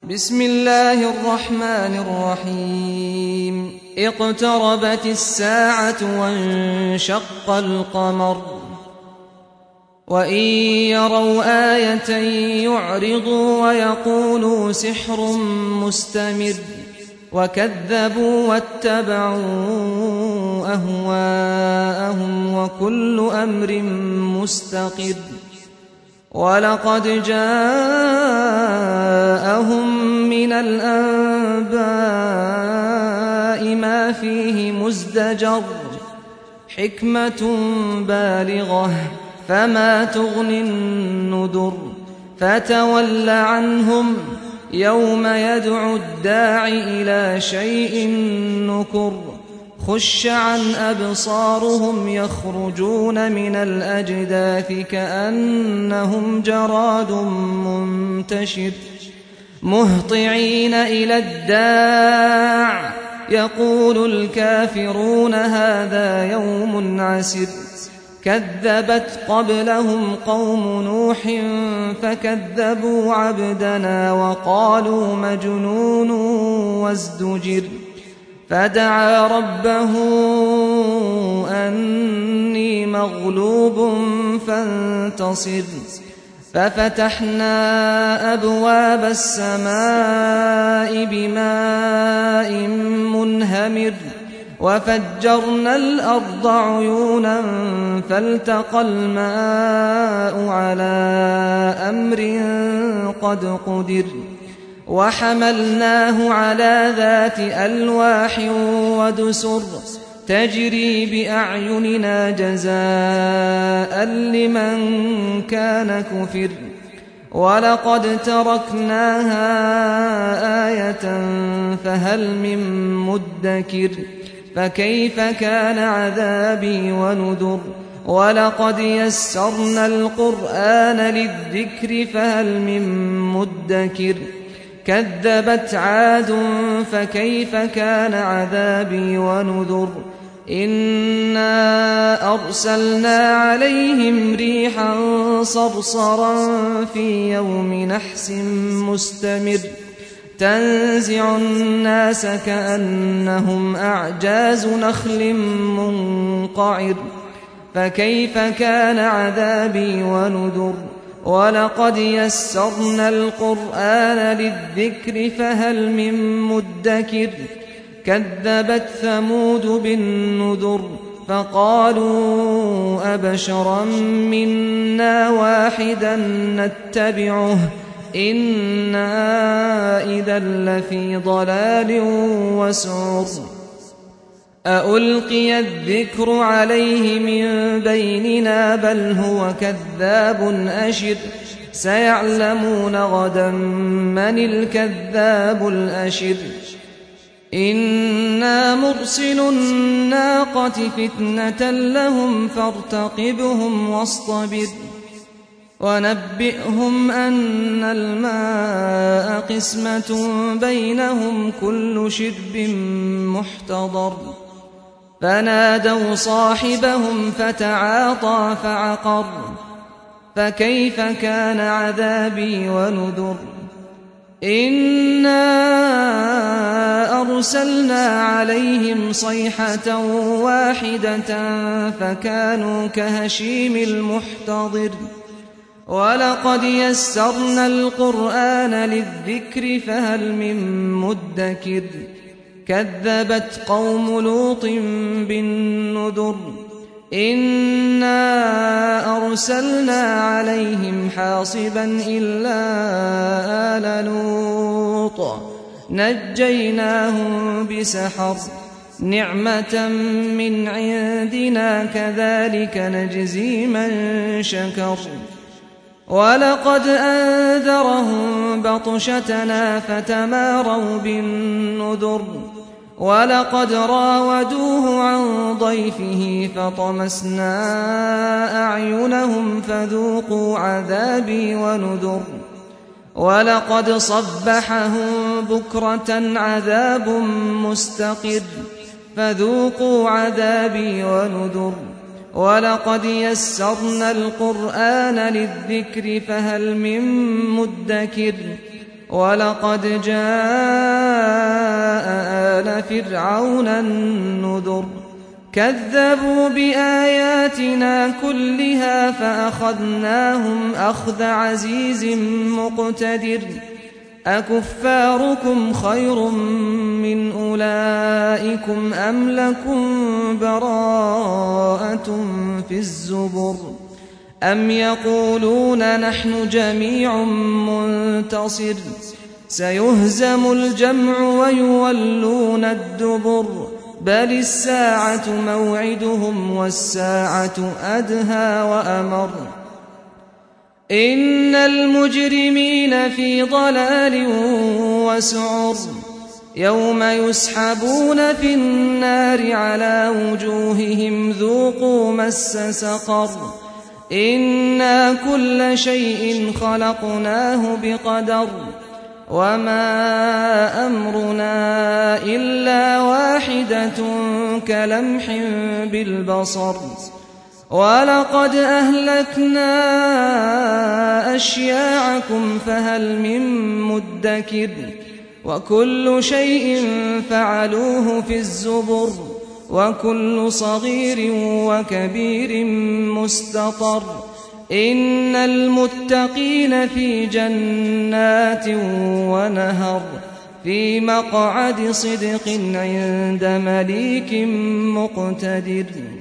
بسم الله الرحمن الرحيم اقتربت الساعة وانشق القمر وإن يروا آية يعرضوا ويقولوا سحر مستمر وكذبوا واتبعوا أهواءهم وكل أمر مستقر ولقد جاءهم من الأنباء ما فيه مزدجر حكمة بالغة فما تغني النذر فتول عنهم يوم يدعو الداع إلى شيء نكر خش عن أبصارهم يخرجون من الأجداث كأنهم جراد منتشر مهطعين إلى الداع يقول الكافرون هذا يوم عسر كذبت قبلهم قوم نوح فكذبوا عبدنا وقالوا مجنون وازدجر فدعا ربه أني مغلوب فانتصر ففتحنا أبواب السماء بماء منهمر وفجرنا الأرض عيونا فالتقى الماء على أمر قد قدر وحملناه على ذات ألواح ودسر تجري بأعيننا جزاء لمن كان كفر ولقد تركناها آية فهل من مدكر فكيف كان عذابي ونذر ولقد يسرنا القرآن للذكر فهل من مدكر كذبت عاد فكيف كان عذابي ونذر إنا أرسلنا عليهم ريحا صرصرا في يوم نحس مستمر تنزع الناس كأنهم أعجاز نخل منقعر فكيف كان عذابي ونذر ولقد يسرنا القرآن للذكر فهل من مدكر كذبت ثمود بالنذر فقالوا أبشرا منا واحدا نتبعه إنا إذا لفي ضلال وسعر أألقي الذكر عليه من بيننا بل هو كذاب أشر سيعلمون غدا من الكذاب الأشر إنا مرسل الناقة فتنة لهم فارتقبهم واصطبر ونبئهم أن الماء قسمة بينهم كل شرب محتضر فنادوا صاحبهم فتعاطى فعقر فكيف كان عذابي ونذر إنا أرسلنا عليهم صيحة واحدة فكانوا كهشيم المحتضر ولقد يسرنا القرآن للذكر فهل من مدكر كذبت قوم لوط بالنذر إنا أرسلنا عليهم حاصبا إلا آل لوط نجيناهم بسحر نعمة من عندنا كذلك نجزي من شكر ولقد أنذرهم بطشتنا فتماروا بالنذر ولقد راودوه عن ضيفه فطمسنا أعينهم فذوقوا عذابي ونذر ولقد صبحهم بكرة عذاب مستقر فذوقوا عذابي ونذر ولقد يسرنا القرآن للذكر فهل من مدكر ولقد جاء آل فرعون النذر كذبوا بآياتنا كلها فأخذناهم أخذ عزيز مقتدر أكفاركم خير من أولئكم أم لكم براءة في الزبر أم يقولون نحن جميع منتصر سيهزم الجمع ويولون الدبر بل الساعة موعدهم والساعة أدهى وأمر إن المجرمين في ضلال وسعر يوم يسحبون في النار على وجوههم ذوقوا مس سقر إنا كل شيء خلقناه بقدر وما أمرنا إلا واحدة كلمح بالبصر ولقد أهلكنا أشياعكم فهل من مدكر وكل شيء فعلوه في الزبر وكل صغير وكبير مستطر إن المتقين في جنات ونهر في مقعد صدق عند مليك مقتدر